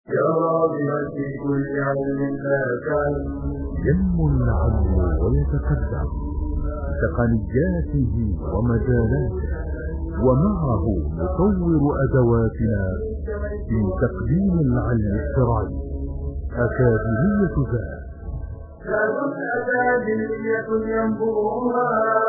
راغبا في كل علم لا كان ينمو العلم ويتقدم بتقنياته ومجالاته، ومعه نطور أدواتنا في تقديم العلم الشرعي. أكاديمية ذات أكاديمية ينبوها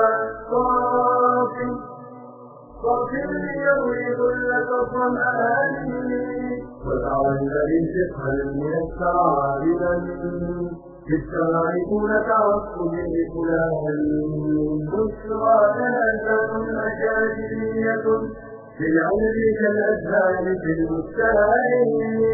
صافي يروي كل الظمآن وجعل الفقه الميسر عابدا بالسماع دون تعصب لفلان. بشرى جنازات أكاديمية للعلم كالأزهار في البستان.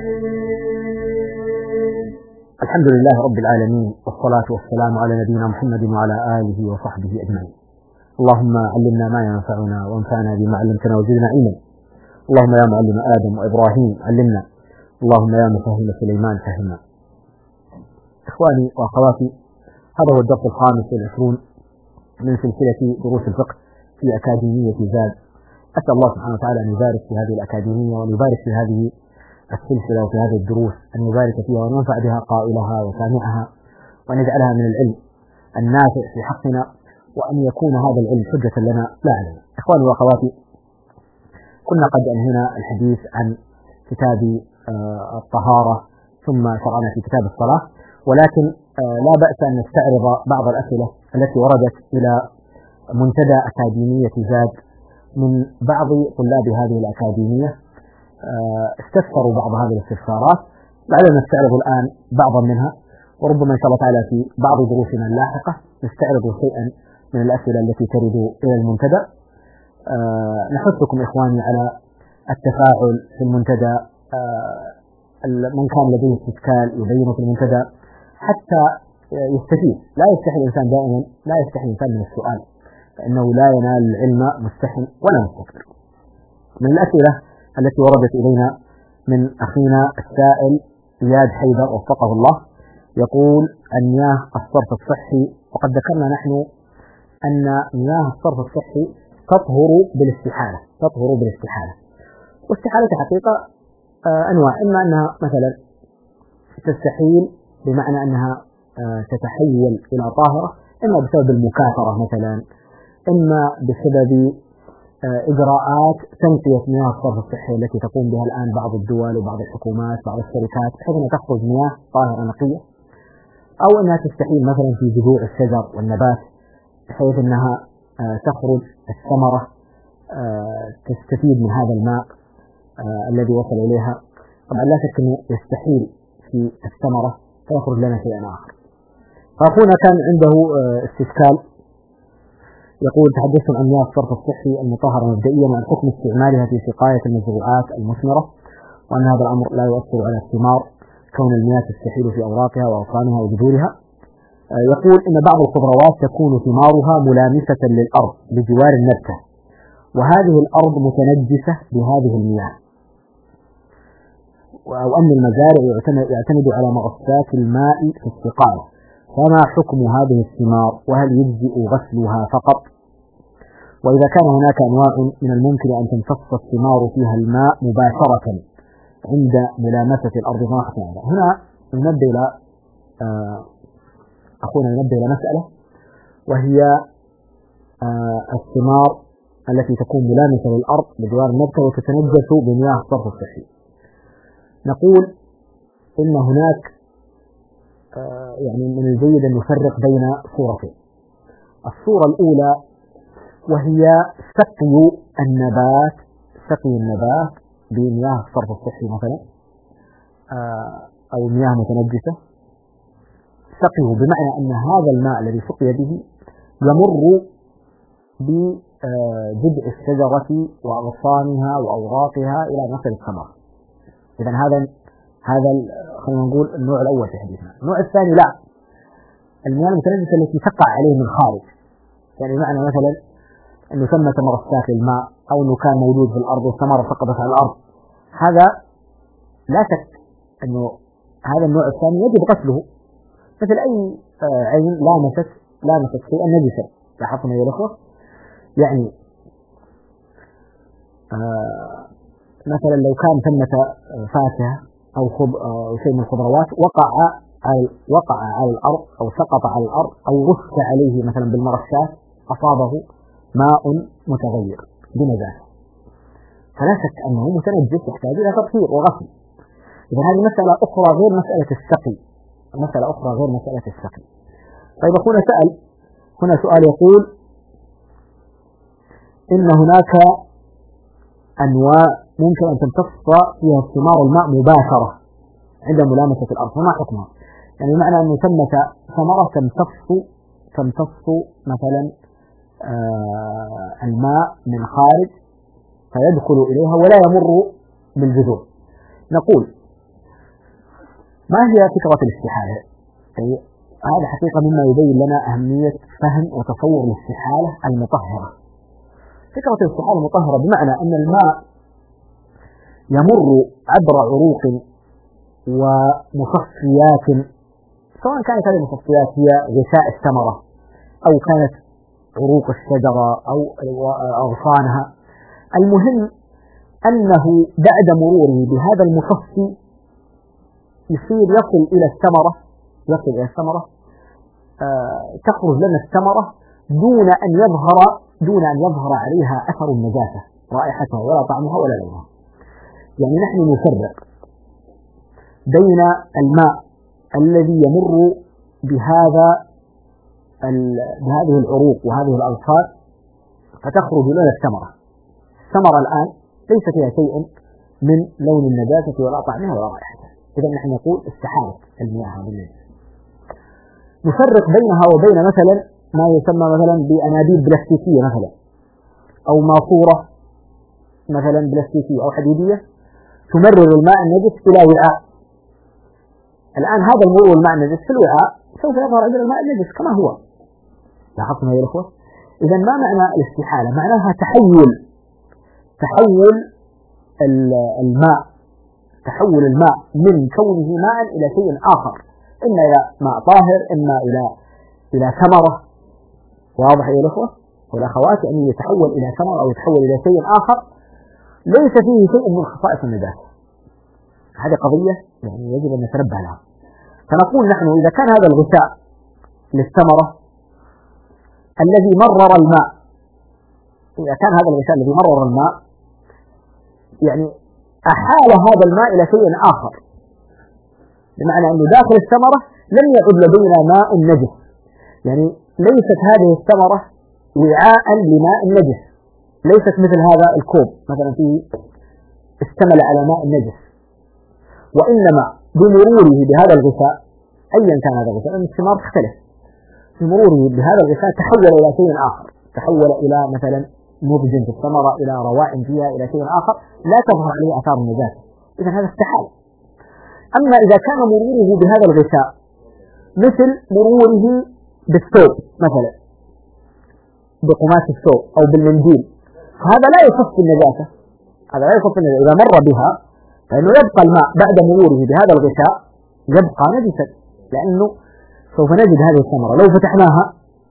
الحمد لله رب العالمين، والصلاة والسلام على نبينا محمد وعلى آله وصحبه أجمعين. اللهم علمنا ما ينفعنا وانفعنا بما علمتنا وزدنا علما. اللهم يا معلم آدم وإبراهيم علمنا، اللهم يا مفهم سليمان فهمنا. إخواني وأخواتي، هذا هو الدرس 25 من سلسلة دروس الفقه في أكاديمية زاد. أسأل الله سبحانه وتعالى أن يبارك في هذه الأكاديمية وأن يبارك في هذه السلسلة وفي هذه الدروس، أن يبارك فيها وأن ينفع بها قائلها وسامعها، وأن يجعلها من العلم النافع في حقنا، وأن يكون هذا العلم حجة لنا لا علينا. إخواني وأخواتي، كنا قد أنهينا الحديث عن كتاب الطهارة، ثم شرعنا في كتاب الصلاة، ولكن لا بأس أن نستعرض بعض الأسئلة التي وردت إلى منتدى أكاديمية زاد من بعض طلاب هذه الأكاديمية. استفسروا بعض هذه الاستفسارات، لعلنا نستعرض الآن بعضا منها، وربما إن شاء الله تعالى في بعض دروسنا اللاحقة نستعرض شيئا من الأسئلة التي ترد إلى المنتدى. نحثكم إخواني على التفاعل في المنتدى. من كان لديه استشكال يبينه في المنتدى حتى يستفيد. لا يستحي الإنسان دائما، لا يستحي الإنسان من السؤال، فإنه لا ينال العلم مستحي ولا مستكبر. من الأسئلة التي وردت إلينا من أخينا السائل إياد حيدر وفقه الله، يقول عن مياه الصرف الصحي. وقد ذكرنا نحن أن مياه الصرف الصحي تطهر بالاستحالة، واستحالة حقيقة أنواع، إما أنها مثلا تستحيل بمعنى أنها تتحول إلى طاهرة، إما بسبب المكاثرة مثلا، إما بسبب إجراءات تنقية مياه الصرف الصحي التي تقوم بها الآن بعض الدول وبعض الحكومات وبعض الشركات، بحيث أنها تخرج مياه طاهرة نقية، أو أنها تستحيل مثلا في جذوع الشجر والنبات، بحيث أنها تخرج الثمرة تستفيد من هذا الماء الذي وصل إليها. طبعا لا شك أنه يستحيل في الثمرة فيخرج لنا شيء آخر. فأخونا كان عنده استشكال، يقول تحدثتم عن مياه الصرف الصحي المطهرة مبدئيا وعن حكم استعمالها في سقاية المزروعات المثمرة، وأن هذا الأمر لا يؤثر على الثمار كون المياه تستحيل في أوراقها وأغصانها وجذورها. يقول إن بعض الخضروات تكون ثمارها ملامسة للأرض بجوار النبتة، وهذه الأرض متنجسة بهذه المياه، أو أن المزارع يعتمد على مغصات الماء في السقاية، فما حكم هذه الثمار؟ وهل يجزئ غسلها فقط؟ وإذا كان هناك أنواع من الممكن أن تمتص الثمار فيها الماء مباشرة عند ملامسة الأرض فما حكم هذا؟ هنا أخونا ينبه إلى مسألة، وهي الثمار التي تكون ملامسة للأرض بجوار النبتة وتتنجس بمياه الصرف الصحي. نقول إن هناك يعني من الجيد أن نفرق بين صورتين. الصورة الأولى وهي سقي النبات بمياه الصرف الصحي مثلا، أو مياه متنجسة. سقيه بمعنى أن هذا الماء الذي سقي به يمر بجذع الشجرة وأغصانها وأوراقها إلى نصل الثمر. إذن هذا خلينا نقول النوع الأول في حديثنا. النوع الثاني لا، المياه المتنجسة التي تقع عليه من خارج، يعني معنى مثلا أنه ثمة مرسات للماء، أو أنه كان موجود في الأرض والثمرة سقطت على الأرض، هذا لا شك أنه هذا النوع الثاني يجب غسله، مثل أي عين لامست شيئا نجسا. لاحظنا يا الأخوة، يعني مثلا لو كان ثمة فاكهة أو شيء من الخضروات وقع على الأرض أو سقط على الأرض أو رش عليه مثلا بالمرشات أصابه ماء متغير بنجاسة، فلا شك أنه متنجس يحتاج إلى تطهير وغسل. إذا هذه مسألة أخرى غير مسألة السقي، مسألة أخرى غير مسألة السقي. طيب أخونا سأل هنا سؤال يقول إن هناك أنواع ممكن أن تمتص فيها استمرار الماء مباشرة عند ملامسة الأرض، فما حكمها؟ يعني معنى أن ثمة ثمرة تمتص مثلا الماء من خارج فيدخل إليها ولا يمر بالجذور. نقول ما هي فكرة الاستحالة؟ هذا حقيقة مما يبين لنا أهمية فهم وتصور الاستحالة المطهرة. فكرة الاستحالة المطهرة بمعنى أن الماء يمر عبر عروق ومصفيات، سواء كانت هذه المصفيات هي غشاء الثمرة أو كانت عروق الشجرة أو أغصانها، المهم أنه بعد مروره بهذا المصفي يصل إلى الثمرة تخرج لنا الثمرة دون أن يظهر عليها أثر النجاسة، رائحتها ولا طعمها ولا لونها. يعني نحن نفرق بين الماء الذي يمر بهذه العروق وهذه الأغصان فتخرج لنا الثمرة الآن ليس فيها شيء من لون النجاسة ولا طعمها ولا رائحتها، إذا نحن نقول استحالة المياه بالنجاسة. نفرق بينها وبين مثلا ما يسمى مثلا بأنابيب بلاستيكية مثلا، أو ماسورة مثلا بلاستيكية أو حديدية تمرر الماء النجس إلى وعاء. الآن هذا المرور الماء النجس في الوعاء سوف يظهر عندنا الماء النجس كما هو. لاحظتم يا إخوة؟ إذا ما معنى الاستحالة؟ معناها تحول الماء من كونه ماء إلى شيء آخر، إما إلى ماء طاهر، إما إلى ثمرة. واضح يا الأخوة والأخوات؟ أن يتحول إلى ثمرة أو يتحول إلى شيء آخر ليس فيه شيء من خصائص النجاسة. هذه قضية يعني يجب أن نتنبه لها. فنقول نحن إذا كان هذا الغشاء للثمرة الذي مرر الماء، يعني أحال هذا الماء إلى شيء آخر، بمعنى أنه داخل الثمرة لم يعد لدينا ماء نجس، يعني ليست هذه الثمرة وعاء لماء نجس، ليست مثل هذا الكوب مثلا فيه اشتمل على ماء نجس، وإنما بمروره بهذا الغشاء أيا كان هذا الغشاء، لأن الثمار تختلف، بمروره بهذا الغشاء تحول إلى شيء آخر، تحول إلى مثلا نضج في الثمرة، إلى روائح فيها، إلى شيء آخر لا تظهر عليه آثار النجاسة، إذا هذا استحال. أما إذا كان مروره بهذا الغشاء مثل مروره بالثوب مثلا، بقماش الثوب أو بالمنديل، فهذا لا يخف النجاسة، إذا مر بها فإنه يبقى الماء بعد مروره بهذا الغشاء يبقى نجسا، لأنه سوف نجد هذه الثمرة لو فتحناها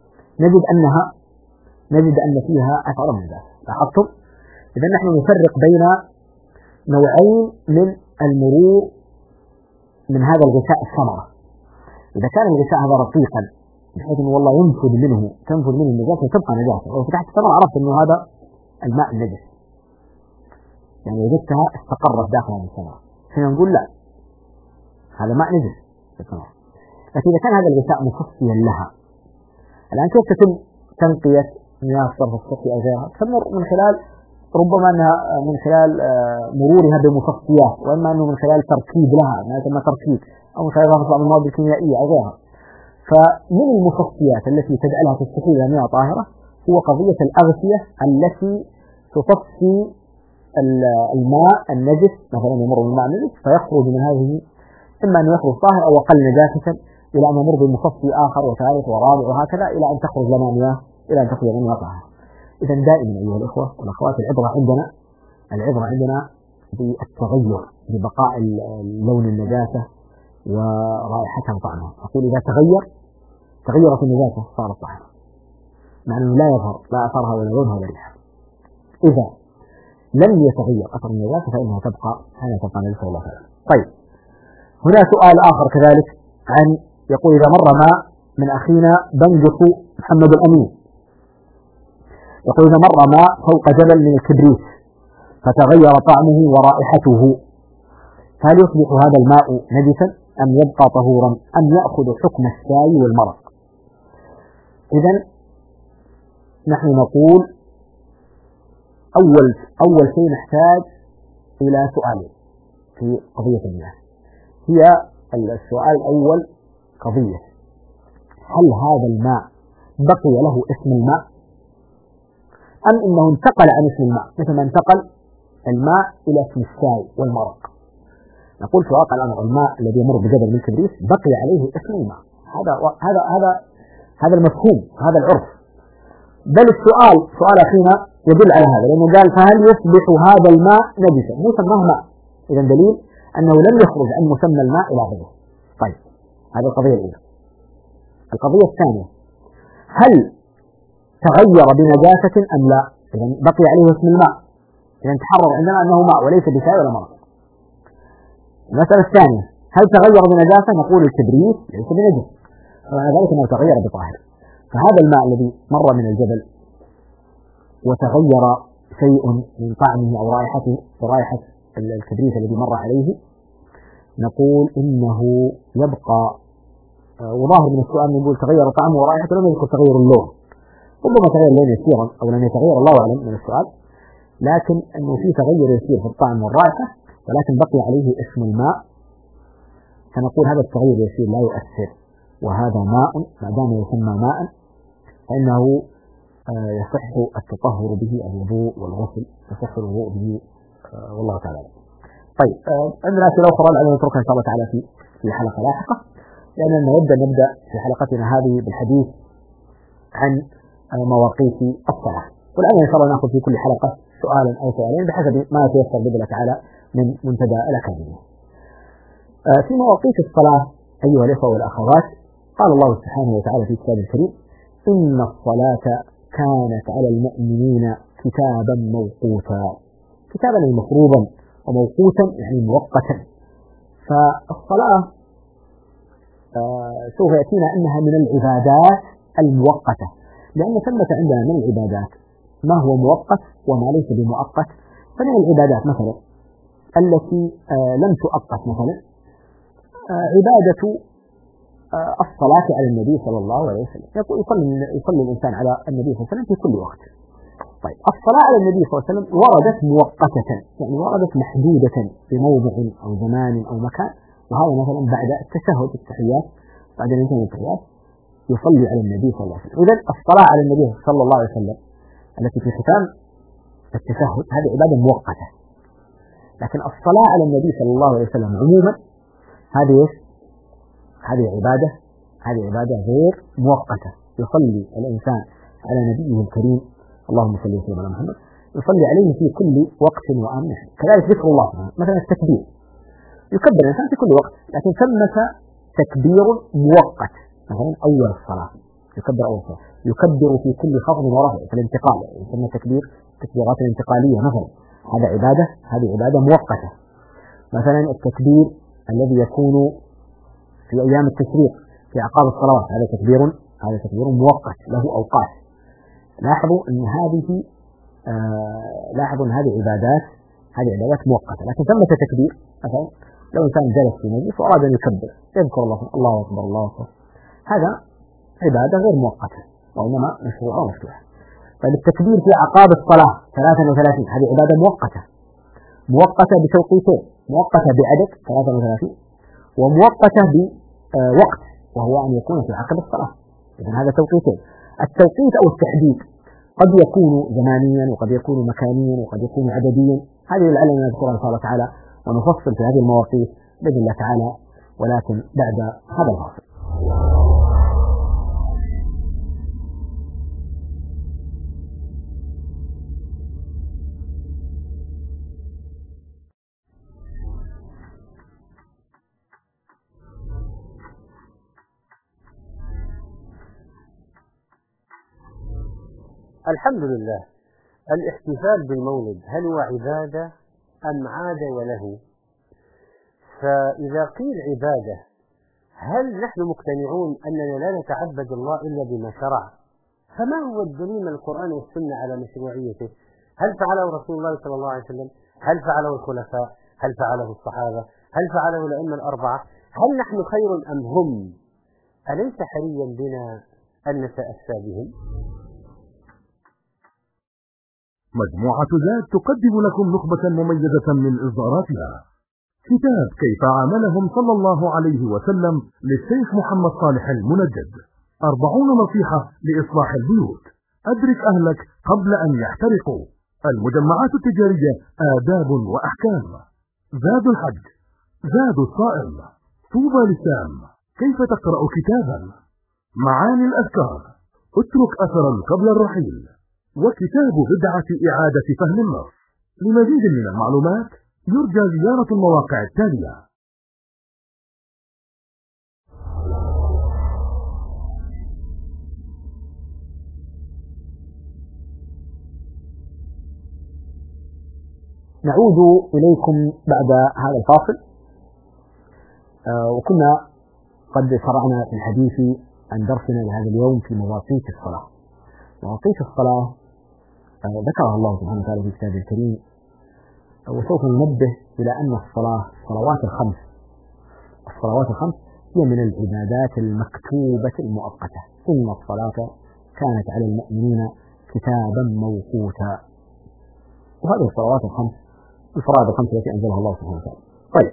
نجد أن فيها أثر النجاسة. لاحظتم؟ إذا نحن نفرق بين نوعين من المرور من هذا الغشاء الثمرة. إذا كان الغشاء هذا رقيقا بحيث أنه والله تنفذ منه النجاسة وتبقى نجاسة، لو فتحت الثمرة عرفت أنه هذا الماء النجس، يعني وجدتها استقرت داخل هذه الثمرة، حين نقول لا هذا ماء نجس في الثمرة. لكن إذا كان هذا الغشاء مصفيا لها، الآن كيف تتم تنقية مياه الصرف الصحي أو غيرها؟ تمر من خلال ربما أنها من خلال مرورها بمصفيات، وإما أنه من خلال تركيب لها ما يسمى تركيب، أو من خلال بعض المواد الكيميائية أو غيرها. فمن المصفيات التي تجعلها تستحيل إلى مياه طاهرة هو قضية الأغشية التي تصفي الماء النجس، مثلا يمر من الماء النجس فيخرج من هذه إما أن يخرج طاهر أو أقل نجاسة إلى أن يمر بمصفي آخر وثالث ورابع وهكذا إلى أن تخرج لنا مياه طاهرة. إذا دائما أيها الإخوة والأخوات العبرة عندنا بالتغير، ببقاء لون النجاسة ورائحتها وطعمها. أقول إذا تغيرت النجاسة صارت طاهرة، مع أنه لا يظهر لا أثرها ولا لونها ولا ريحها. إذا لم يتغير أثر النجاسة فإنها تبقى نجسة والله تعالى. طيب هنا سؤال آخر كذلك يقول إذا مر ماء من أخينا بنجس محمد الأمين، يقول إذا مر ماء فوق جبل من الكبريت فتغير طعمه ورائحته، هل يصبح هذا الماء نجسا أم يبقى طهورا أم يأخذ حكم الشاي والمرق؟ إذن نحن نقول أول شيء نحتاج إلى سؤالين في قضية المياه. هي السؤال الأول قضية: هل هذا الماء بقي له اسم الماء أم إنه انتقل عن اسم الماء مثل ما انتقل الماء إلى اسم الشاي والمرق؟ نقول في واقع الأمر الماء الذي يمر بجبل من كبريت بقي عليه اسم الماء، هذا المفهوم، هذا العرف. بل سؤال أخينا يدل على هذا، لأنه قال فهل يصبح هذا الماء نجسا؟ مو سماه ماء، إذا دليل أنه لم يخرج عن مسمى الماء إلى غيره. طيب، هذه القضية الأولى. القضية الثانية: هل تغير بنجاسة أم لا؟ إذا بقي عليه اسم الماء، إذا تحرر عندنا أنه ماء وليس بشاي ولا مرق. المسألة الثانية: هل تغير بنجاسة؟ نقول الكبريت ليس بنجس، ومعنى ذلك أنه تغير بطاهر. فهذا الماء الذي مر من الجبل وتغير شيء من طعمه أو رائحته ورائحة الكبريت الذي مر عليه، نقول إنه يبقى. وظاهر من السؤال نقول تغير طعمه ورائحته، لم يذكر تغير اللون، ربما تغير اللون يسيرا أو لم يتغير، الله أعلم من السؤال، لكن أنه في تغير يسير في الطعم والرائحة ولكن بقي عليه اسم الماء، فنقول هذا التغير يسير لا يؤثر، وهذا ماء ما دام يسمى ماء فإنه يصح التطهر به، الوضوء والغسل يصح الوضوء به، والله تعالى. طيب، عندنا أسئلة أخرى لعلنا نتركها إن شاء الله تعالى في حلقة لاحقة، لأننا نبدأ في حلقتنا هذه بالحديث عن مواقيت الصلاة، والآن إن شاء الله نأخذ في كل حلقة سؤالا أو سؤالين بحسب ما يتيسر بإذن الله تعالى من منتدى الأكاديمية. في مواقيت الصلاة أيها الإخوة والأخوات، قال الله سبحانه وتعالى في كتابه الكريم: إن الصلاة كانت على المؤمنين كتابا موقوتا. كتابا مفروضا، وموقوتا يعني مؤقتا. فالصلاة سوف يأتينا أنها من العبادات المؤقتة، لأن ثمة عندنا من العبادات ما هو مؤقت وما ليس بمؤقت. فمن العبادات مثلا التي لم تؤقت، مثلا عبادة الصلاة على النبي صلى الله عليه وسلم. يقول يصلي الإنسان على النبي صلى الله عليه وسلم في كل وقت. طيب، الصلاة على النبي صلى الله عليه وسلم وردت مؤقتة، يعني وردت محدودة بموضع أو زمان أو مكان، وهذا مثلا بعد التشهد التحيات، بعد الانتهاء التحيات يصلي على النبي صلى الله عليه وسلم. إذن الصلاة على النبي صلى الله عليه وسلم التي في ختام التشهد هذه عبادة مؤقتة، لكن الصلاة على النبي صلى الله عليه وسلم عموما هذه عبادة غير مؤقتة. يصلي الإنسان على نبيه الكريم، اللهم صل وسلم على محمد، يصلي عليه في كل وقت وآن. كذلك ذكر الله مثلا التكبير، يكبر الإنسان في كل وقت، لكن ثمة تكبير مؤقت، مثلا أول الصلاة يكبر أول الصلاة، يكبر في كل خفض ورفع في الانتقال، يسمى تكبيرات الانتقالية مثلا، هذه عبادة مؤقتة. مثلا التكبير الذي يكون في أيام التشريق في أعقاب الصلوات، هذا تكبير مؤقت له أوقات. لاحظوا أن هذه عبادات مؤقتة، لكن ثمة تكبير. مثلا لو إنسان جلس في مجلس وأراد أن يكبر، يذكر الله أكبر الله أكبر، هذا عبادة غير مؤقتة وإنما مشروعة ومفتوحة. فالتكبير في أعقاب الصلاة 33 هذه عبادة مؤقتة بتوقيتين، مؤقتة بعدد 33 ومؤقتة بوقت، وهو أن يكون في عقب الصلاة. إذن هذا توقيتين. التوقيت أو التحديد قد يكون زمانيا وقد يكون مكانيا وقد يكون عدديا، هذه لعلنا نذكرها إن شاء الله تعالى ونفصل في هذه المواقيت بإذن الله تعالى، ولكن بعد هذا الفاصل. الحمد لله. الاحتفال بالمولد هل هو عبادة أم عادة وله؟ فإذا قيل عبادة، هل نحن مقتنعون أننا لا نتعبد الله إلا بما شرع؟ فما هو الدليل من القرآن والسنة على مشروعيته؟ هل فعله رسول الله صلى الله عليه وسلم؟ هل فعله الخلفاء؟ هل فعله الصحابة؟ هل فعله الأئمة الأربعة؟ هل نحن خير أم هم؟ أليس حريا بنا أن نتأسى بهم؟ مجموعة زاد تقدم لكم نخبة مميزة من إصداراتها. كتاب كيف عاملهم صلى الله عليه وسلم للشيخ محمد صالح المنجد، 40 نصيحة لإصلاح البيوت، أدرك أهلك قبل أن يحترقوا، المجمعات التجارية آداب وأحكام، زاد الحج، زاد الصائم، طوبى للسام، كيف تقرأ كتابا، معاني الأذكار، اترك أثرا قبل الرحيل، وكتاب بدعة إعادة فهم النص. لمزيد من المعلومات يرجى زيارة المواقع التالية: نعود إليكم بعد هذا الفاصل. وكنا قد شرعنا في الحديث عن درسنا لهذا اليوم في مواقيت الصلاة. مواقيت الصلاة ذكرها الله سبحانه وتعالى في كتابه الكريم، وسوف ننبه إلى أن الصلوات الخمس هي من العبادات المكتوبة المؤقتة. إن الصلاة كانت على المؤمنين كتابا موقوتا. وهذه الصلوات الخمس الفرائض الخمس التي أنزلها الله سبحانه وتعالى. طيب،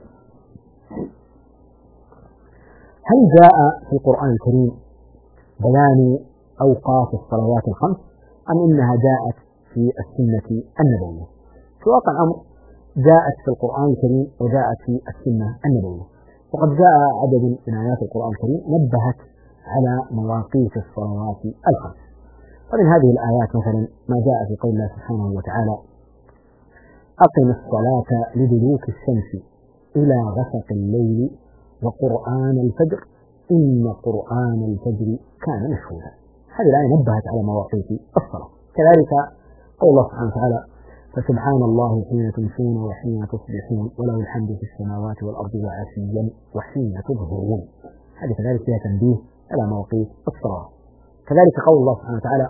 هل جاء في القرآن الكريم بيان أوقات الصلوات الخمس أم إنها جاءت في السنة النبوية؟ في واقع الأمر جاءت في القرآن الكريم وجاءت في السنة النبوية، وقد جاء عدد من آيات القرآن الكريم نبهت على مواقيت الصلوات الخمس. ومن هذه الآيات مثلا ما جاء في قول الله سبحانه وتعالى: أقم الصلاة لدلوك الشمس إلى غسق الليل وقرآن الفجر إن قرآن الفجر كان مشهودا. هذه الآية نبهت على مواقيت الصلاة. كذلك قول الله سبحانه وتعالى: فسبحان الله حين تمسون وحين تصبحون وله الحمد في السماوات والأرض وعشيا وحين تظهرون. هذه كذلك فيها تنبيه على مواقيت الصلاة. كذلك قول الله سبحانه وتعالى: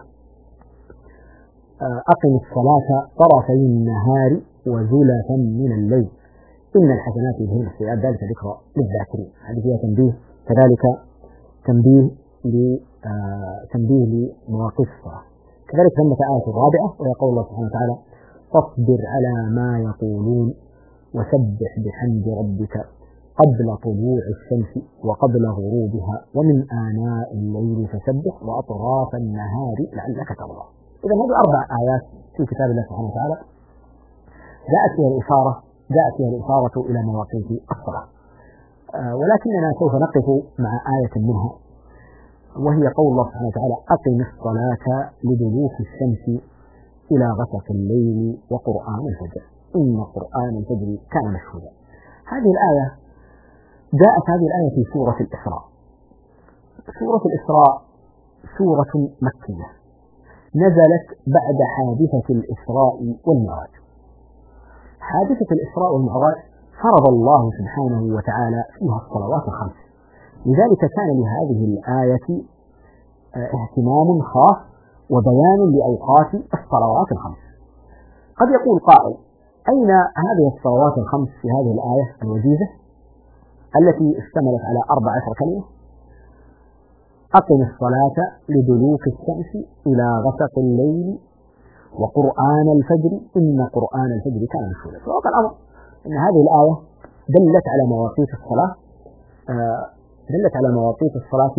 أقم الصلاة طرفي النهار وزلفا من الليل إن الحسنات يذهبن السيئات ذلك ذكرى للذاكرين. هذه فيها تنبيه، كذلك تنبيه لمواقيت الصلاة. كذلك ثمة آية الرابعة وهي قول الله سبحانه وتعالى: فاصبر على ما يقولون وسبح بحمد ربك قبل طلوع الشمس وقبل غروبها ومن آناء الليل فسبح وأطراف النهار لعلك ترضى. إذا هذه 4 آيات في كتاب الله سبحانه وتعالى جاءت فيها الإشارة إلى مواقيت الصلاة. ولكننا سوف نقف مع آية منها وهي قول الله سبحانه وتعالى: أقم الصلاة لدلوك الشمس إلى غسق الليل وقرآن الفجر إن قرآن الفجر كان مشهودا. جاءت هذه الآية في سورة الإسراء. سورة الإسراء سورة مكية نزلت بعد حادثة الإسراء والمعراج. حادثة الإسراء والمعراج فرض الله سبحانه وتعالى فيها الصلوات الخمس، لذلك كان لهذه الآية اهتمام خاص وبيان لأوقات الصلوات الخمس. قد يقول قائل: أين هذه الصلوات الخمس في هذه الآية الوجيزة التي اشتملت على 14 كلمة؟ أقم الصلاة لدلوك الشمس إلى غسق الليل وقرآن الفجر إن قرآن الفجر كان مشهودا. في واقع الأمر أن هذه الآية دلت على مواقيت الصلاة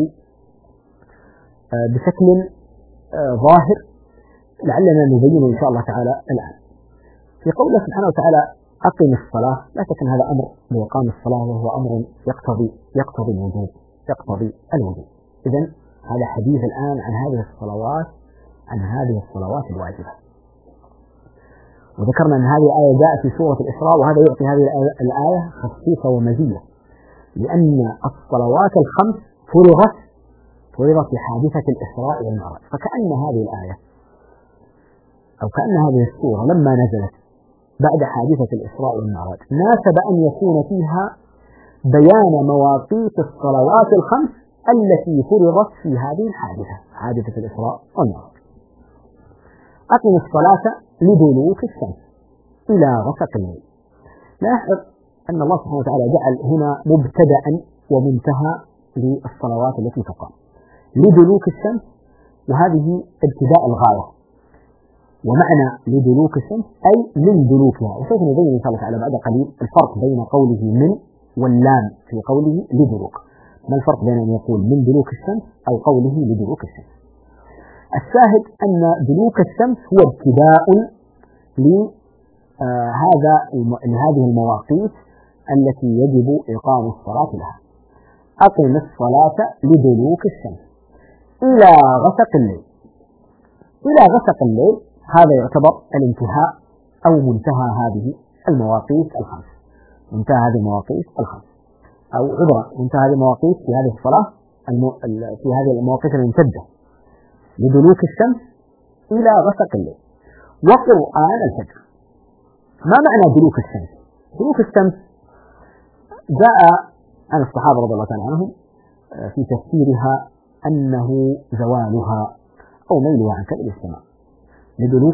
بشكل ظاهر، لعلنا نبينه إن شاء الله تعالى الآن. في قوله سبحانه وتعالى: أقم الصلاة، لا شك أن هذا أمر بإقام الصلاة وهو أمر يقتضي الوجوب. إذن هذا حديث الآن عن هذه الصلوات الواجبة. وذكرنا أن هذه الآية جاءت في سورة الإسراء، وهذا يعطي هذه الآية خصيصة ومزية، لأن الصلوات الخمس فرضت في حادثة الإسراء والمعراج. فكأن هذه الآية أو كأن هذه السورة لما نزلت بعد حادثة الإسراء والمعراج ناسب أن يكون فيها بيان مواقيت الصلوات الخمس التي فرضت في هذه الحادثة، حادثة الإسراء والمعراج. أقم الصلاة لدلوك الشمس إلى غسق الليل. لاحظ أن الله سبحانه وتعالى جعل هنا مبتدأ ومنتهى للصلوات التي تقام، لدلوك الشمس، وهذه ابتداء الغاية، ومعنى لدلوك الشمس أي من دلوكها. وسوف نبين إن شاء الله تعالى بعد قليل الفرق بين قوله من واللام في قوله لدلوك. ما الفرق بين أن يقول من دلوك الشمس أو قوله لدلوك الشمس؟ الشاهد أن دلوك الشمس هو ابتداء لهذه المواقيت التي يجب إقام الصلاة لها. أقم الصلاة لدلوك الشمس إلى غسق الليل. إلى غسق الليل هذا يعتبر الانتهاء أو منتهى هذه المواقيت الخمس، منتهى هذه المواقيت الخمس، أو عبرة منتهى هذه المواقيت في هذه الصلاة، في هذه المواقيت الممتدة لدلوك الشمس إلى غسق الليل وقرآن الفجر. ما معنى دلوك الشمس؟ دلوك الشمس جاء عن الصحابة رضي الله تعالى عنهم في تفسيرها أنه زوالها أو ميلها عن كبد السماء. لدلوك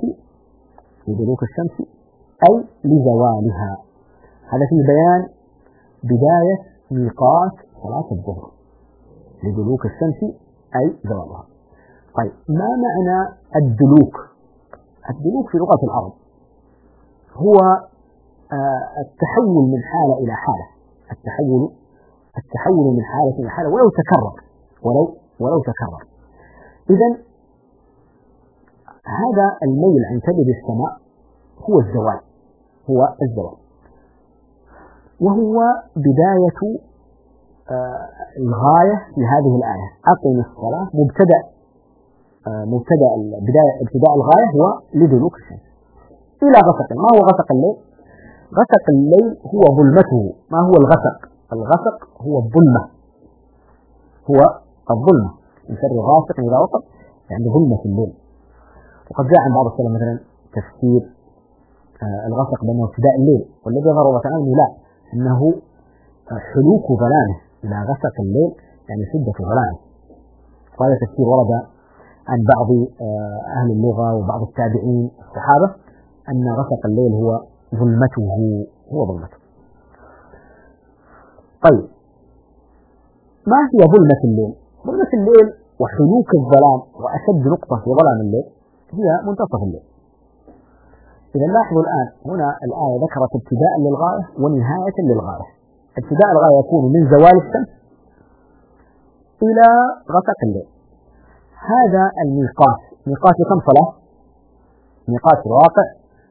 الشمس أي لزوالها. هذا في بيان بداية ميقات صلاة الظهر. لدلوك الشمس أي زوالها. طيب ما معنى الدلوك؟ الدلوك في لغة العرب هو التحول من حالة إلى حالة، التحول من حالة إلى حالة ولو تكرر. إذن هذا الميل عن كبد السماء هو الزوال، وهو بداية الغاية في هذه الآية. أقم الصلاة مبتدأ ابتداء الغاية هو لدلوك الشمس إلى غسق. ما هو غسق الليل؟ غسق الليل هو ظلمته. ما هو الغسق؟ الغسق هو الظلمة، من شر غاسق إذا وقب، يعني ظلمة الليل. وقد جاء عن بعض السلف مثلا تفسير الغسق بأنه ابتداء الليل، والذي يظهر الله تعالى لا، أنه حلوك ظلامه إلى غسق الليل، يعني شدة ظلامه. وهذا تفسير ورد عن بعض أهل اللغة وبعض التابعين الصحابة أن غسق الليل هو ظلمته. طيب ما هي ظلمة الليل؟ ظلمة الليل وحلوك الظلام وأشد نقطة في ظلام الليل هي منتصف الليل. إذا لاحظوا الآن هنا الآية ذكرت ابتداء للغاية ونهاية للغاية. ابتداء الغاية يكون من زوال الشمس إلى غسق الليل. هذا الميقات، ميقات لكم صلاة؟ ميقات الواقع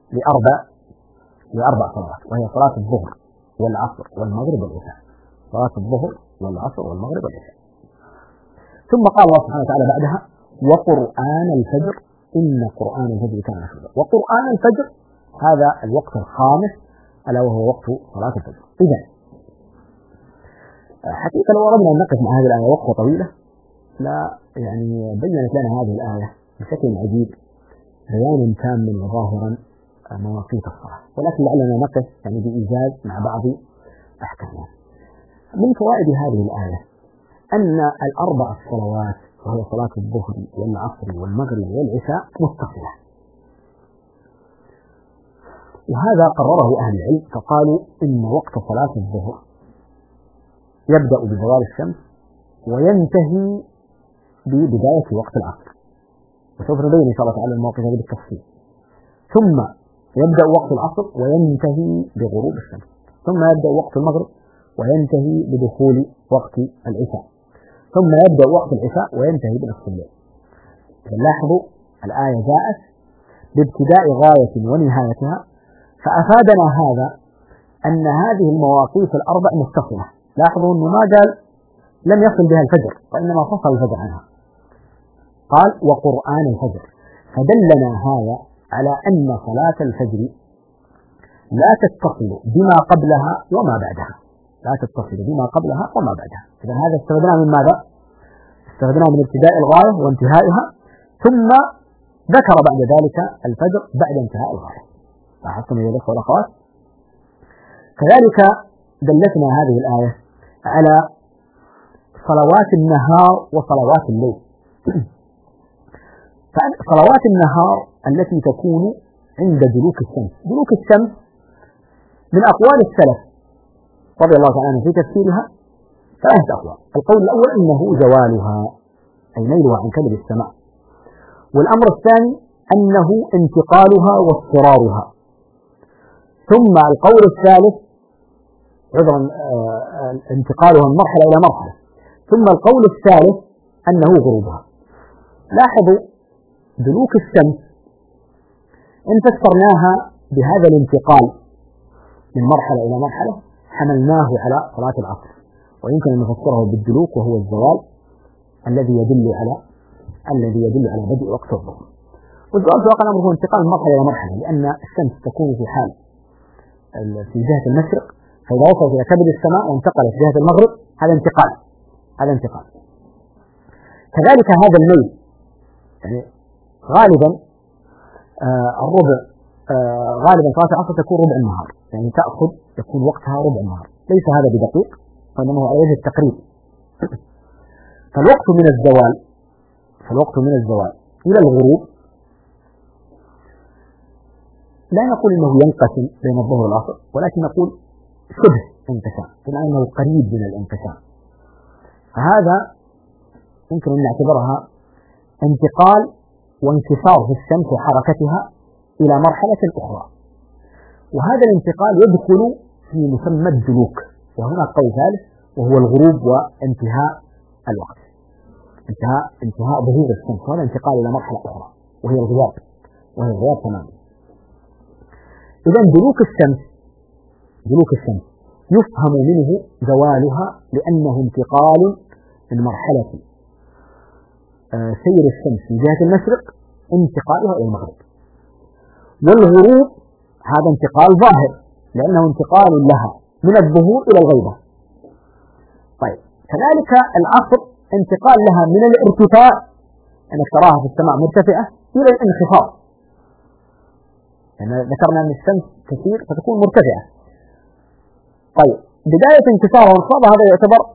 لأربع صلوات، وهي صلاة الظهر والعصر والمغرب والعشاء. صلاة الظهر والعصر والمغرب والعشاء. ثم قال الله سبحانه وتعالى بعدها وقرآن الفجر إن قرآن الفجر كان مشهودا. وقرآن الفجر هذا الوقت الخامس ألا وهو وقت صلاة الفجر. إذا حقيقة لو أردنا أن نقف مع هذه الآية وقفة طويلة لا يعني بينت لنا هذه الآية بشكل عجيب بيانا تاما وظاهرا مواقيت الصلاة، ولكن لعلنا نقف يعني بإيجاز مع بعض أحكامها. من فوائد هذه الآية أن الأربع الصلوات وهي صلاة الظهر والعصر والمغرب والعشاء متصلة، وهذا قرره أهل العلم فقالوا إن وقت صلاة الظهر يبدأ بزوال الشمس وينتهي ببداية وقت العصر، وسوف نبين إن شاء الله تعالى المواقف هذه بالتفصيل. ثم يبدأ وقت العصر وينتهي بغروب الشمس، ثم يبدأ وقت المغرب وينتهي بدخول وقت العشاء، ثم يبدأ وقت العشاء وينتهي بنصف الليل. لاحظوا الآية جاءت بابتداء غاية ونهايتها، فأفادنا هذا أن هذه المواقيت الأربع متصلة. لاحظوا أنه ما قال لم يصل بها الفجر، وإنما فصل الفجر عنها، قال وقرآن الفجر، فدلنا هذا على أن صلاة الفجر لا تتصل بما قبلها وما بعدها، إذا هذا استفدناه من ماذا؟ استفدناه من ابتداء الغاية وانتهائها، ثم ذكر بعد ذلك الفجر بعد انتهاء الغاية. لاحظتم يا الأخوة والأخوات؟ كذلك دلتنا هذه الآية على صلوات النهار وصلوات الليل. صلوات النهار التي تكون عند دلوك الشمس. دلوك الشمس من أقوال السلف رضي الله تعالى عنه في تفسيرها ثلاثة أقوال. القول الأول أنه زوالها أي ميلها عن كبد السماء، والأمر الثاني أنه انتقالها واضطرارها، ثم القول الثالث انتقالها من مرحلة إلى مرحلة، ثم القول الثالث أنه غروبها. لاحظوا دلوك الشمس إن فسرناها بهذا الانتقال من مرحلة إلى مرحلة حملناه على صلاة العصر، ويمكن أن نفسره بالدلوك وهو الزوال الذي يدل على بدء وقت الظهر. والزوال في واقع الأمر هو انتقال من مرحلة إلى مرحلة، لأن الشمس تكون في حال في جهة المشرق، فإذا وصلت إلى كبد السماء وانتقلت في جهة المغرب هذا انتقال. كذلك هذا الليل، يعني غالبا الربع غالبا صلاة العصر تكون ربع النهار، يعني يكون وقتها ربع النهار، ليس هذا بدقيق وإنما هو على وجه التقريب. فالوقت من الزوال إلى الغروب لا نقول إنه ينقسم بين الظهر والعصر، ولكن نقول شبه انقسام، بمعنى أنه قريب من الانقسام. فهذا يمكن أن نعتبرها انتقال وانكسار في الشمس وحركتها إلى مرحلة أخرى، وهذا الانتقال يدخل في مسمى الدلوك. وهنا قول ثالث وهو الغروب وانتهاء الوقت، انتهاء ظهور الشمس، وهذا انتقال إلى مرحلة أخرى وهي الغياب تماما. إذن دلوك الشمس يفهم منه زوالها، لأنه انتقال من مرحلة سير الشمس في جهة المشرق انتقالها إلى المغرب. والغروب هذا انتقال ظاهر، لأنه انتقال لها من الظهور إلى الغيبة. طيب كذلك العصر انتقال لها من الارتفاع، أنك تراها في السماء مرتفعة، إلى الانخفاض، يعني ذكرنا أن الشمس كثير فتكون مرتفعة. طيب بداية انكسارها وانخفاضها هذا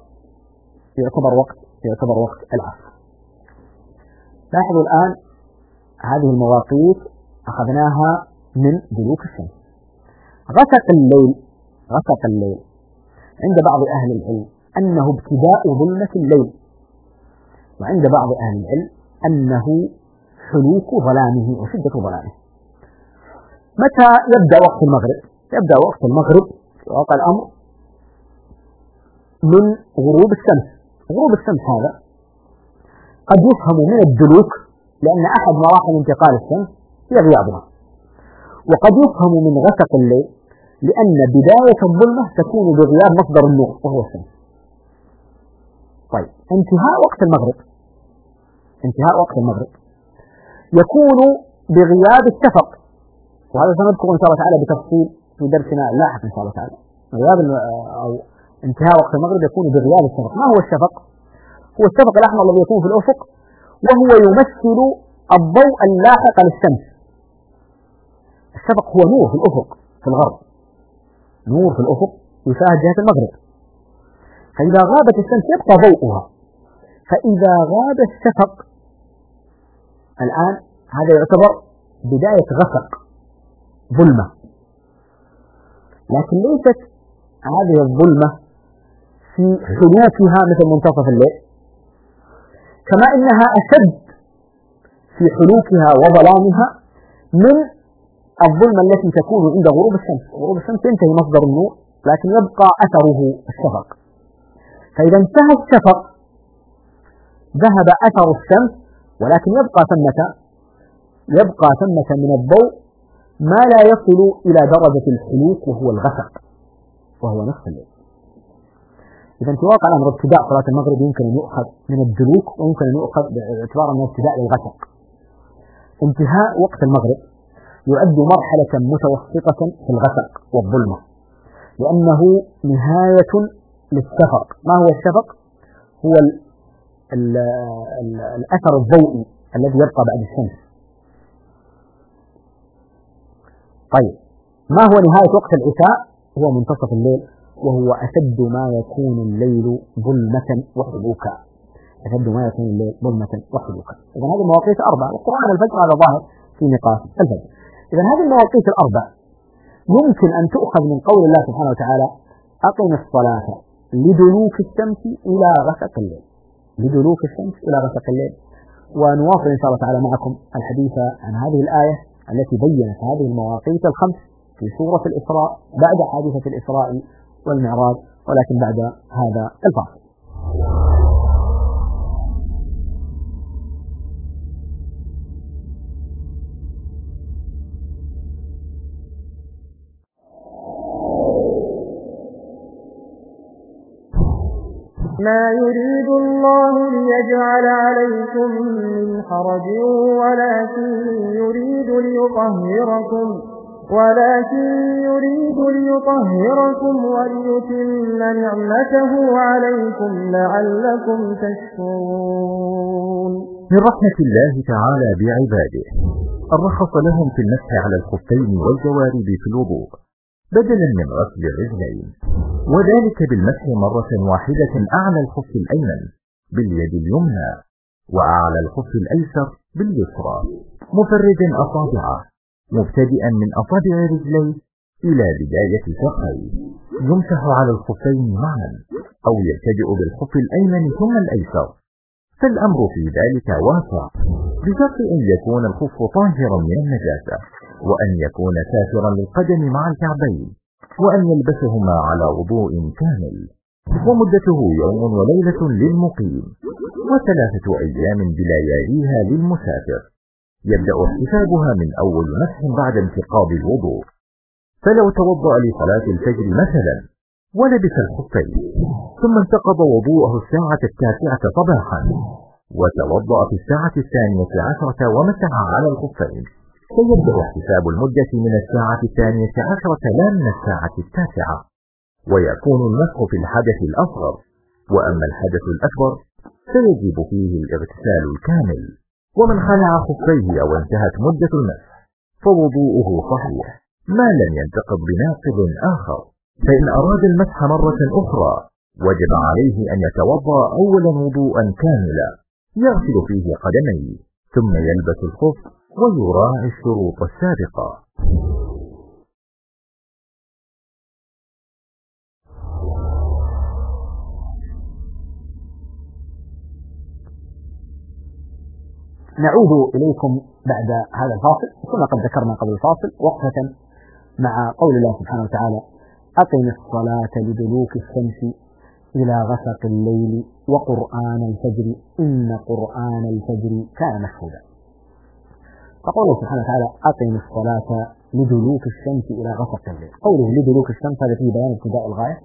يعتبر وقت العصر. لاحظوا الآن هذه المواقيت أخذناها من دلوك الشمس. غسق الليل عند بعض أهل العلم أنه ابتداء ظلمة الليل، وعند بعض أهل العلم أنه حلوك ظلامه وشدة ظلامه. متى يبدأ وقت المغرب؟ يبدأ وقت المغرب في واقع الأمر من غروب الشمس. غروب الشمس هذا قد يفهم من الدلوك، لأن أحد مراحل انتقال الشمس هي غيابها، وقد يفهم من غسق الليل لأن بداية الظلمة تكون بغياب مصدر النور وهو الشمس. طيب انتهاء وقت المغرب يكون بغياب الشفق، وهذا سنذكر إن شاء الله تعالى بتفصيل في درسنا اللاحق إن شاء الله تعالى. غياب أو انتهاء وقت المغرب يكون بغياب الشفق. ما هو الشفق؟ هو الشفق الأحمر الذي يكون في الأفق، وهو يمثل الضوء اللاحق للشمس. الشفق هو نور في الأفق في الغرب، نور في الأفق يشاهد جهة المغرب، فإذا غابت الشمس يبقى ضوءها. فإذا غاب الشفق الآن هذا يعتبر بداية غسق ظلمة، لكن ليست هذه الظلمة في حلوكها مثل منتصف الليل، كما إنها أشد في حلوكها وظلامها من الظلمة التي تكون عند غروب الشمس. غروب الشمس ينتهي مصدر النور لكن يبقى أثره الشفق، فإذا انتهى الشفق ذهب أثر الشمس، ولكن يبقى ثمة من الضوء ما لا يصل إلى درجة الحلوك وهو الغسق وهو نصف الليل. إذا في واقع الأمر ابتداء صلاة المغرب يمكن أن يؤخذ من الدلوك، ويمكن أن يؤخذ باعتبار أنه ابتداء للغسق. انتهاء وقت المغرب يعد مرحلة متوسطة في الغسق والظلمة، لأنه نهاية للشفق. ما هو الشفق؟ هو الأثر الضوئي الذي يبقى بعد الشمس. طيب ما هو نهاية وقت العشاء؟ هو منتصف الليل وهو أشد ما يكون الليل ظلمة وحلوكا. أشد ما يكون الليل ظلمة وحلوكا. إذا هذه المواقيت 4. القرآن الفجر هذا ظاهر في نقاش الفجر. إذا هذه المواقيت 4 يمكن أن تؤخذ من قول الله سبحانه وتعالى: أقم الصلاة لدلوك الشمس إلى غسق الليل. لدلوك الشمس إلى غسق الليل. ونواصل إن شاء الله تعالى معكم الحديث عن هذه الآية التي بيّنت هذه المواقيت الخمس في سورة الإسراء بعد حادثة الإسراء والمعراج، ولكن بعد هذا الفاصل. ما يريد الله ليجعل عليكم من حرج ولكن يريد ليطهركم وليتم نعمته عليكم لعلكم تشكرون. من رحمة الله تعالى بعباده الرخص لهم في المسح على الخفين والجوارب في الوضوء بدلا من غسل الرجلين، وذلك بالمسح مرة واحدة أعلى الخف الأيمن باليد اليمنى وأعلى الخف الأيسر باليسرى، مفرجا أصابعه مبتدئا من أصابع رجليه إلى بداية ساقيه. يمسح على الخفين معا أو يبتدئ بالخف الأيمن ثم الأيسر، فالأمر في ذلك واسع، بشرط أن يكون الخف طاهرا من النجاسة، وأن يكون سافرا للقدم مع الكعبين، وأن يلبسهما على وضوء كامل، ومدته يوم وليلة للمقيم، و3 أيام بلياليها للمسافر. يبدأ احتسابها من أول مسح بعد انتقاض الوضوء. فلو توضأ لصلاة الفجر مثلا ولبس الخفين ثم انتقض وضوءه الساعة 9 صباحا وتوضأ في الساعة 12 ومسح على الخفين، فيبدأ احتساب المدة من الساعة 12 لا من الساعة 9، ويكون المسح في الحدث الأصغر، وأما الحدث الأكبر فيجب فيه الاغتسال الكامل. ومن خلع خفيه أو انتهت مدة المسح فوضوءه صحيح ما لم ينتقض بناقض آخر، فإن أراد المسح مرة أخرى وجب عليه أن يتوضأ أولا وضوءا كاملا يغسل فيه قدميه ثم يلبس الخف ويراعي الشروط السابقة. نعود إليكم بعد هذا الفاصل، كما قد ذكرنا قبل الفاصل، وقفة مع قول الله سبحانه وتعالى: أقم الصلاة لدلوك الشمس إلى غسق الليل وقرآن الفجر إن قرآن الفجر كان مشهودا. فقوله سبحانه وتعالى: أقم الصلاة لدلوك الشمس إلى غسق الليل. قوله لدلوك الشمس هذا فيه بيان ابتداء الغاية،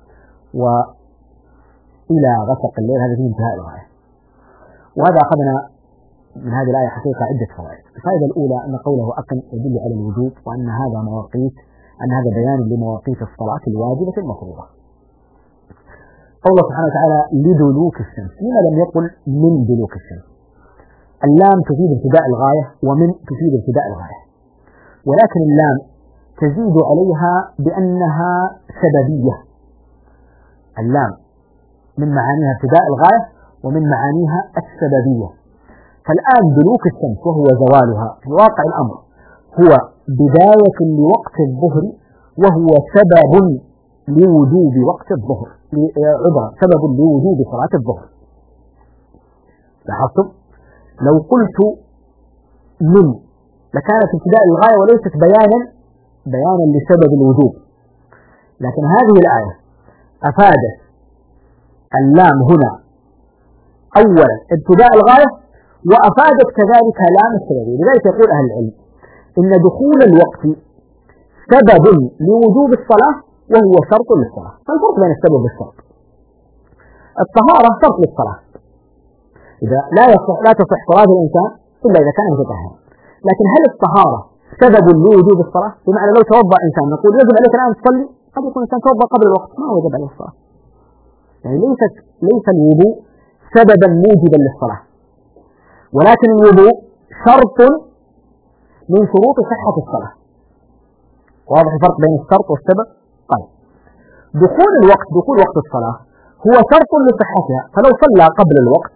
وإلى غسق الليل هذا فيه انتهاء الغاية. وهذا أخذنا من هذه الآية حقيقة عدة فوائد. الفائدة الأولى أن قوله أقم يدل على الوجوب، وأن هذا مواقيت، أن هذا بيان لمواقيت الصلاة الواجبة المفروضة. قوله سبحانه وتعالى لدلوك الشمس، لما لم يقل من دلوك الشمس؟ اللام تفيد ابتداء الغاية ومن تفيد ابتداء الغاية، ولكن اللام تزيد عليها بأنها سببية. اللام من معانيها ابتداء الغاية ومن معانيها السببية. فالآن دلوك الشمس وهو زوالها في واقع الأمر هو بداية لوقت الظهر، وهو سبب لوجوب وقت الظهر، سبب لوجوب صلاة الظهر. لاحظتم؟ لو قلت من لكانت ابتداء الغاية وليست بيانا لسبب الوجوب، لكن هذه الآية أفادت اللام هنا أولا ابتداء الغاية، وأفادت كذلك لام السببية. لذلك يقول أهل العلم إن دخول الوقت سبب لوجوب الصلاة وهو شرط للصلاة. فالفرق بين السبب والشرط: الطهارة شرط للصلاة، إذا لا تصح صلاة الإنسان إلا إذا كان متطهرا. لكن هل الطهارة سبب لوجوب الصلاة؟ بمعنى لو توضأ إنسان نقول يجب عليك الآن تصلي، قد يكون إنسان توضأ قبل الوقت ما وجب عليه الصلاة. يعني ليس الوضوء سببا موجبا للصلاة، ولكن الوضوء شرط من شروط صحة الصلاة. واضح الفرق بين الشرط والسبب؟ طيب. دخول وقت الصلاة هو شرط لصحتها، فلو صلى قبل الوقت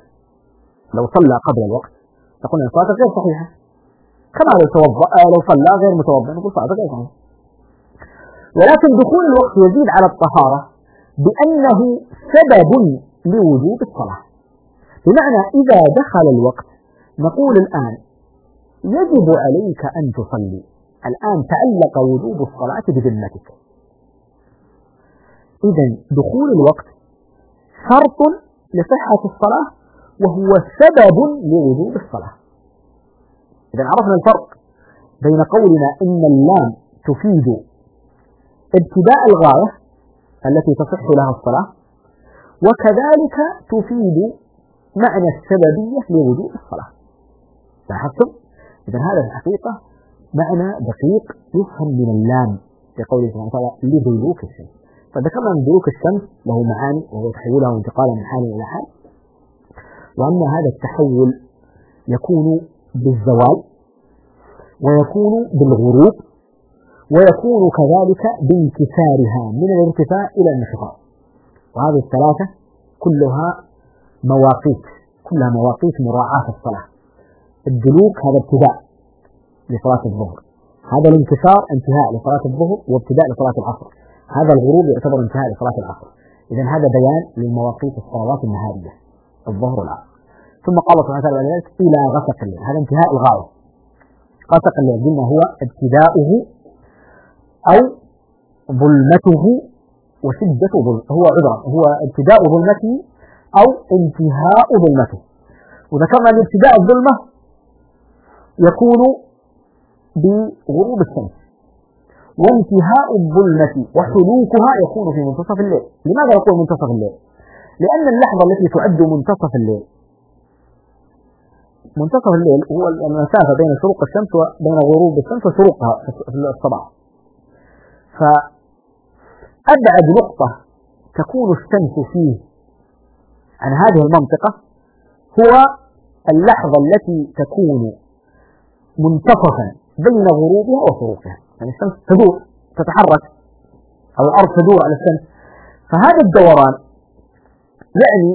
نقول أن صلاته غير صحيحة، كما لو صلى غير متوضئ نقول صلاته غير صحيحة. ولكن دخول الوقت يزيد على الطهارة بأنه سبب لوجوب الصلاة، بمعنى إذا دخل الوقت نقول الآن يجب عليك أن تصلي، الآن تعلق وجوب الصلاة بذمتك. إذن دخول الوقت شرط لصحة الصلاة وهو سبب لوجوب الصلاة. إذن عرفنا الفرق بين قولنا إن اللام تفيد ابتداء الغاية التي تصح لها الصلاة، وكذلك تفيد معنى السببية لوجوب الصلاة. لاحظتم؟ إذن هذا في الحقيقة معنى دقيق يفهم من اللام لقوله سبحانه وتعالى لدلوك الشمس. فذكرنا أن دلوك الشمس له معاني وهو تحولها وانتقالها من حال إلى حال، وأن هذا التحول يكون بالزوال ويكون بالغروب ويكون كذلك بانكسارها من الارتفاع إلى الانخفاض، وهذه الثلاثة كلها مواقيت مراعاة الصلاة. الدلوك هذا ابتداء لصلاة الظهر، هذا الانكسار انتهاء لصلاة الظهر وابتداء لصلاة العصر، هذا الغروب يعتبر انتهاء لصلاة العصر. إذن هذا بيان للمواقيت الصلوات النهارية الظهر والعصر. ثم قال سبحانه وتعالى بعد ذلك إلى غسق الليل، هذا انتهاء الغاية. غسق الليل قلنا هو ابتداؤه أو ظلمته وشدة ظلمته، هو ابتداء ظلمته أو انتهاء ظلمته. وذكرنا أن ابتداء الظلمة يكون بغروب الشمس، وانتهاء الظلمة وحلوكها يكون في منتصف الليل. لماذا يقول منتصف الليل؟ لأن اللحظة التي تعد منتصف الليل هو المسافة بين شروق الشمس وبين غروب الشمس وشروقها في الصباح. فأبعد نقطة تكون الشمس فيه عن هذه المنطقة هو اللحظة التي تكون منتصفا بين غروبها وشروقها، يعني الشمس تدور تتحرك أو الأرض تدور على الشمس، فهذا الدوران يعني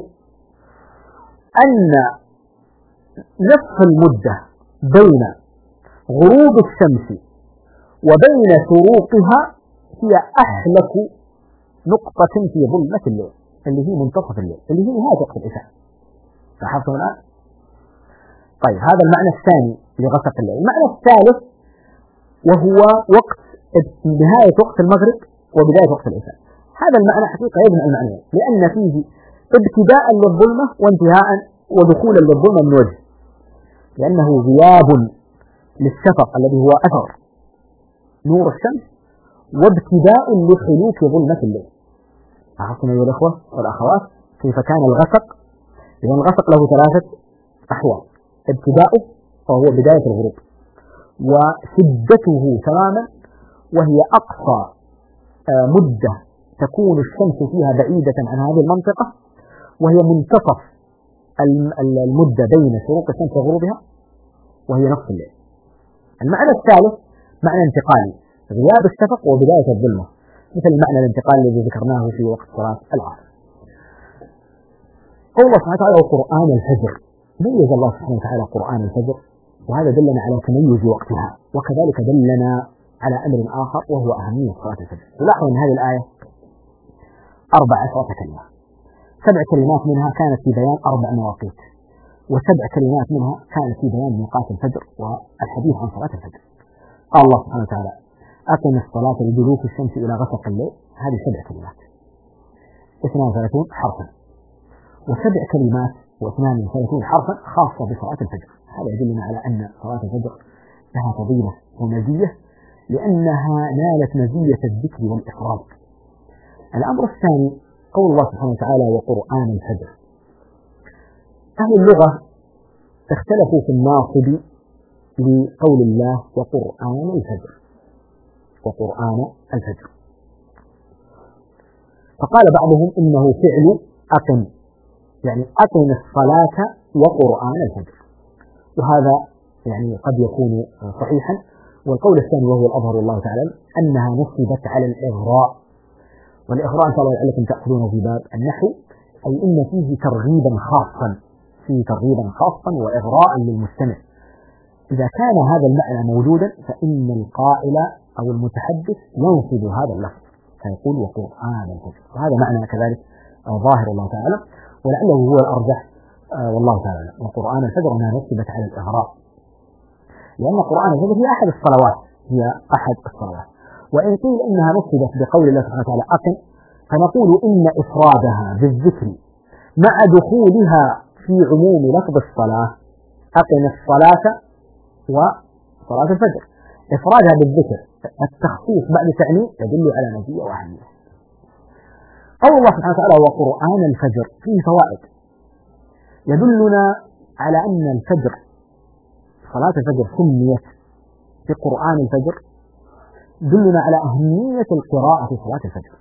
أن نصف المدة بين غروب الشمس وبين شروقها هي أحلك نقطة في ظلمة الليل اللي هي منتصف الليل اللي هي نهاية وقت العشاء. لاحظتم الآن؟ طيب هذا المعنى الثاني لغسق الليل. المعنى الثالث وهو وقت نهاية وقت المغرب وبداية وقت العشاء. هذا المعنى حقيقة يجمع المعنيين، لأن فيه ابتداء للظلمة وانتهاء ودخولا للظلمة من وجه، لأنه غياب للشفق الذي هو أثر نور الشمس وابتداء لحلوك ظلمة الليل. لاحظتم أيها الأخوة والأخوات كيف كان الغسق؟ لأن الغسق له ثلاثة أحوال: ابتداؤه وهو بداية الغروب، وشدته تماما وهي أقصى مدة تكون الشمس فيها بعيدة عن هذه المنطقة، وهي منتصف المدة بين شروق الشمس وغروبها وهي نصف الليل. المعنى الثالث معنى انتقالي، غياب الشفق وبداية الظلمة، مثل المعنى الانتقالي الذي ذكرناه في وقت صلاة العصر. قول الله سبحانه وتعالى وقرآن الفجر، ميز الله سبحانه وتعالى قرآن الفجر، وهذا دلنا على تميز وقتها، وكذلك دلنا على أمر آخر وهو أهمية صلاة الفجر. تلاحظ أن هذه الآية 14 كلمة، 7 كلمات منها كانت في بيان 4 مواقيت، و7 كلمات منها كانت في بيان ميقات الفجر والحديث عن صلاة الفجر. قال الله سبحانه وتعالى أقم الصلاة لدلوك الشمس إلى غسق الليل، هذه 7 كلمات 32 حرفا، و7 كلمات و32 حرفا خاصة بصلاة الفجر. هذا يدلنا على أن صلاة الفجر لها فضيلة ومزية لأنها نالت مزية الذكر والإفراد. الأمر الثاني قول الله سبحانه وتعالى وقرآن الفجر. أهل اللغة اختلفوا في الناصب لقول الله وقرآن الفجر، فقال بعضهم إنه فعل أقم، يعني أقم الصلاة وقرآن الفجر، وهذا يعني قد يكون صحيحا. والقول الثاني وهو الأظهر الله تعالى أنها نصبت على الإغراء، والإغراء إن شاء الله لعلكم تأخذونه في باب النحو، أي إن فيه ترغيبا خاصا وإغراء للمستمع. إذا كان هذا المعنى موجودا فإن القائل أو المتحدث ينصب هذا اللفظ فيقول وقرآن الفجر، وهذا معنى كذلك ظاهر الله تعالى، ولعله هو الأرجح والله تعالى. وقرآن الفجر أنها نصبت على الإغراء، لأن قرآن الفجر هي أحد الصلوات، وإن قيل إنها نصبت بقول الله سبحانه وتعالى أقم، فنقول إن إفرادها بالذكر مع دخولها في عموم لفظ الصلاة، أقم الصلاة وصلاة الفجر، إفرادها بالذكر التخصيص بعد تعميم يدل على مزية وأهمية. قول الله سبحانه وتعالى وقرآن الفجر فيه فوائد يدلنا على أن الفجر، صلاة الفجر سميت بقرآن الفجر، يدلنا على أهمية القراءة في صلاة الفجر.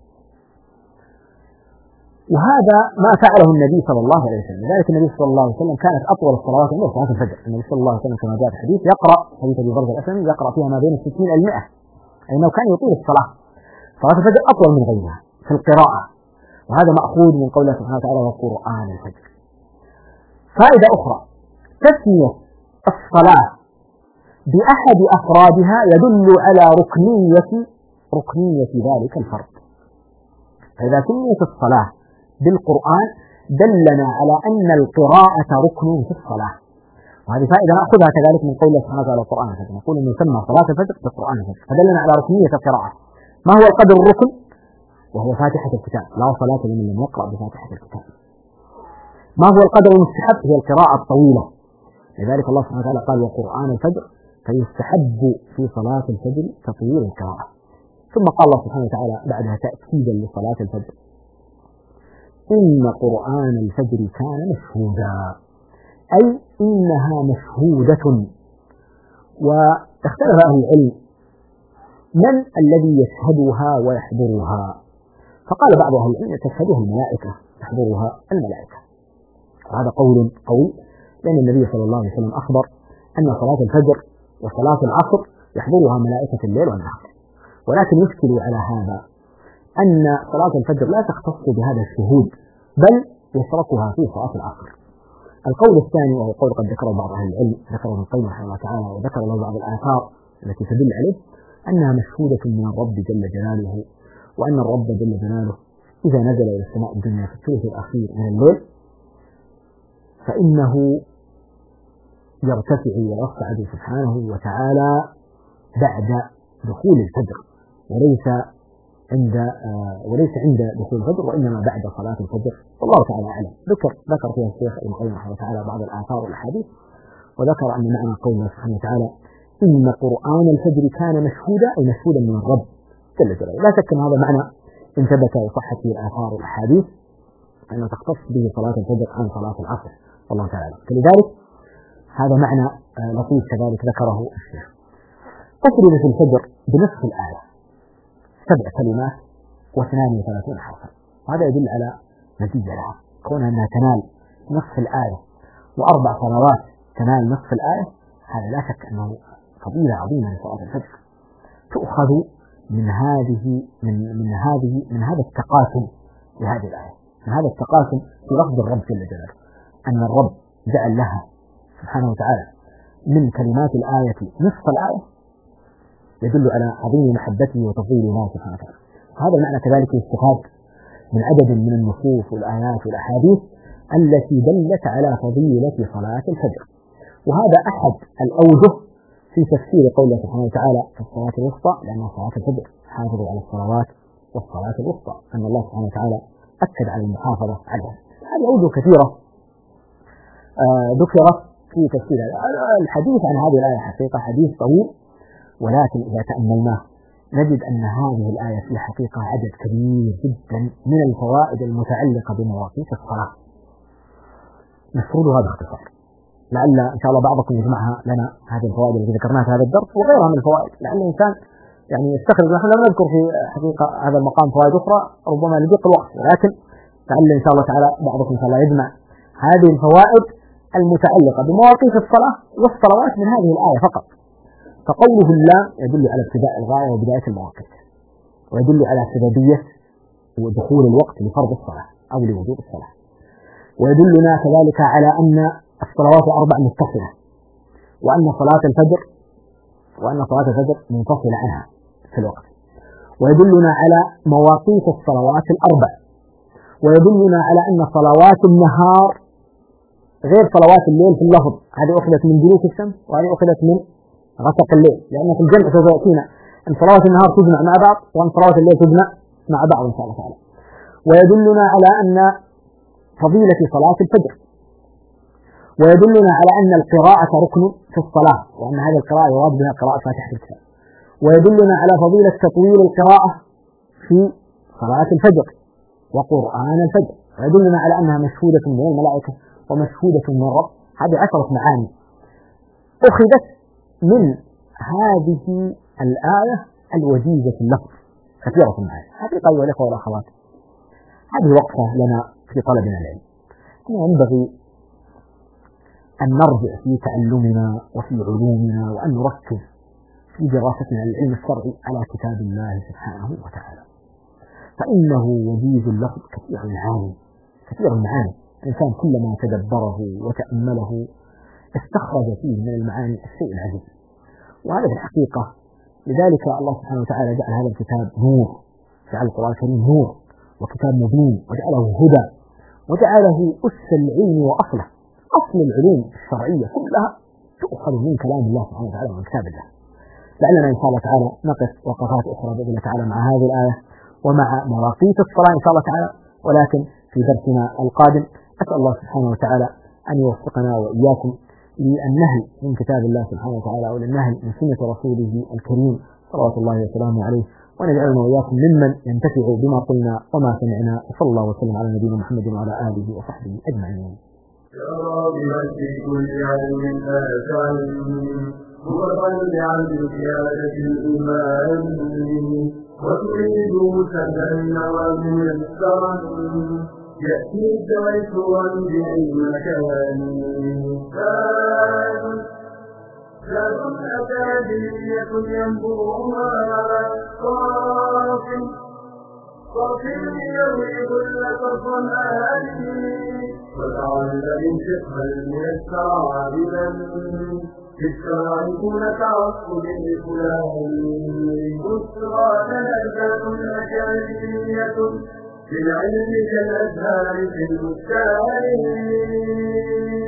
وهذا ما فعله النبي صلى الله عليه وسلم، لذلك النبي صلى الله عليه وسلم كانت أطول الصلوات عنده صلاة الفجر. النبي صلى الله عليه وسلم كما جاء في حديث حديث أبي برزة الأسلمي يقرأ فيها ما بين 60 إلى 100، أي أنه كان يطيل الصلاة. صلاة الفجر أطول من غيرها في القراءة، وهذا مأخوذ من قوله سبحانه وتعالى وقرآن الفجر. فائدة أخرى، تسمية الصلاة بأحد أفرادها يدل على ركنية ذلك الفرد. فإذا سميت الصلاة بالقرآن دلنا على أن القراءة ركن في الصلاة، وهذه فائدة نأخذها كذلك من قول الله سبحانه وتعالى القرآن الفجر، نقول أنه يسمى صلاة الفجر بالقرآن الفجر، فدلنا على ركنية القراءة. ما هو القدر الركن؟ وهو فاتحة الكتاب، لا صلاة لمن لم يقرأ بفاتحة الكتاب. ما هو القدر المستحب؟ هي القراءة الطويلة، لذلك الله سبحانه وتعالى قال وقرآن الفجر، فيستحب في صلاة الفجر تطويل القراءة. ثم قال الله سبحانه وتعالى بعدها تأكيدا لصلاة الفجر إن قرآن الفجر كان مشهودا، أي إنها مشهودة. واختلف أهل العلم من الذي يشهدها ويحضرها، فقال بعض أهل العلم تشهدها الملائكة، يحضرها الملائكة، وهذا قول قوي، لأن النبي صلى الله عليه وسلم أخبر أن صلاة الفجر وصلاة العصر يحضرها ملائكة الليل والنهار. ولكن يشكل على هذا أن صلاة الفجر لا تختص بهذا الشهود، بل يشركها في صلاة العصر. القول الثاني وهو قول قد ذكره بعض أهل العلم، ذكره ابن القيم رحمه الله تعالى، وذكر له بعض الآثار التي تدل عليه أنها مشهودة من الرب جل جلاله، وأن الرب جل جلاله إذا نزل إلى السماء الدنيا في الثلث الأخير من الليل فإنه يرتفع ويصعد سبحانه وتعالى بعد دخول الفجر، وليس عند دخول الفجر، وإنما بعد صلاة الفجر، والله تعالى أعلم. ذكر فيها الشيخ ابن القيم رحمه الله تعالى بعض الآثار والأحاديث، وذكر أن معنى قول الله سبحانه وتعالى إن قرآن الفجر كان مشهودا، أي مشهودا من الرب جل جلاله. لا شك أن هذا معنى إن ثبت وصحت فيه الآثار والأحاديث أنه تختص به صلاة الفجر عن صلاة العصر، والله تعالى. فلذلك هذا معنى لطيف كذلك ذكره الشيخ. تفرد في الفجر بنصف الآية 7 كلمات و32 حرفا، وهذا يدل على نتيجة لها، كونها أنها تنال نصف الآية و4 صلوات تنال نصف الآية، هذا لا شك أنه فضيلة عظيمة لصلاة الفجر، تؤخذ من هذا التقاسم لهذه الآية، من هذا التقاسم في لفظ الرب جل جلاله، أن الرب جعل لها سبحانه وتعالى من كلمات الآية نصف الآية، يدل على عظيم محبته وتفضيل الله سبحانه وتعالى. هذا المعنى كذلك يستفاد من عدد من النصوص والآيات والأحاديث التي دلت على فضيلة صلاة الفجر، وهذا أحد الأوجه في تفسير قوله سبحانه وتعالى في الصلاة الوسطى، لأن صلاة الفجر حافظوا على الصلوات والصلاة الوسطى، أن الله سبحانه وتعالى أكد على المحافظة عليها. هذه أوجه كثيرة ذكرت في تفسير الحديث عن هذه الآية. حقيقة حديث طويل، ولكن إذا تأملناه نجد أن هذه الآية في حقيقة عدد كبير جدا من الفوائد المتعلقة بمواقيت الصلاة، نسردها باختصار، لعل إن شاء الله بعضكم يجمعها لنا هذه الفوائد التي ذكرناها في هذا الدرس وغيرها من الفوائد، لعل الإنسان يعني يستخرج. نحن لم نذكر في حقيقة هذا المقام فوائد أخرى ربما لضيق الوقت، ولكن لعل إن شاء الله تعالى بعضكم إن شاء الله يجمع هذه الفوائد المتعلقة بمواقيت الصلاة والصلوات من هذه الآية فقط. فقوله اللام يدل على ابتداء الغاية وبداية المواقيت، ويدل على سببية ودخول الوقت لفرض الصلاة أو لوجوب الصلاة. ويدلنا كذلك على أن الصلوات الأربع متصلة، وأن صلاة الفجر منفصلة عنها في الوقت. ويدلنا على مواقيت الصلوات الأربع. ويدلنا على أن صلوات النهار غير صلوات الليل في اللفظ، هذه أخذت من دلوك الشمس وهذه أخذت من غسق الليل، لأن في الجمع سوف يأتينا أن صلوات النهار تجمع مع بعض وأن صلوات الليل تجمع مع بعض إن شاء الله تعالى. ويدلنا على أن فضيلة صلاة الفجر. ويدلنا على أن القراءة ركن في الصلاة، وأن هذه القراءة يراد بها قراءة فاتحة الكتاب. ويدلنا على فضيلة تطويل القراءة في صلاة الفجر وقرآن الفجر. ويدلنا على أنها مشهودة من الملائكة ومشهودة من الرب. هذه 10 معاني أخذت من هذه الآية الوجيزة اللفظ، كثيرة المعاني. حقيقة أيها الأخوة والأخوات، هذه وقفة لنا في طلبنا العلم. ينبغي أن نرجع في تعلمنا وفي علومنا، وأن نركز في دراستنا للعلم الشرعي على كتاب الله سبحانه وتعالى، فإنه وجيز اللفظ كثير المعاني. الإنسان كلما تدبره وتأمله استخرج فيه من المعاني الشيء العجيب، وهذا في الحقيقة لذلك الله سبحانه وتعالى جعل هذا الكتاب نور، جعل القرآن الكريم نور وكتاب مبين، وجعله هدى، وجعله أس العلم وأصله. أصل العلوم الشرعية كلها تؤخذ من كلام الله سبحانه وتعالى ومن كتاب الله. لعلنا إن شاء الله تعالى نقف وقفات أخرى بإذن الله تعالى مع هذه الآية ومع مواقيت الصلاة إن شاء الله تعالى، ولكن في درسنا القادم أسأل الله سبحانه وتعالى أن يوفقنا وإياكم للنهي من كتاب الله سبحانه وتعالى وللنهي من سنة رسوله الكريم صلوات الله وسلامه عليه، ونجعلنا وإياكم ممن ينتفع بما قلنا وما سمعنا، وصلى الله وسلم على نبينا محمد وعلى آله وصحبه أجمعين. يا رب في كل علم آتان متطلعا بزيادة الإيمان، وتريد سهلا وميسرا يأتي تيسرا بالمكان. زاد أكاديمية ينبوها صافي يروي كل الظمآن، وتعلم الفقه الميسر عابدا في الشرع دون تعصب لفلان. بشرى لنا ذات أكاديمية في العلم كالأزهار في البستان.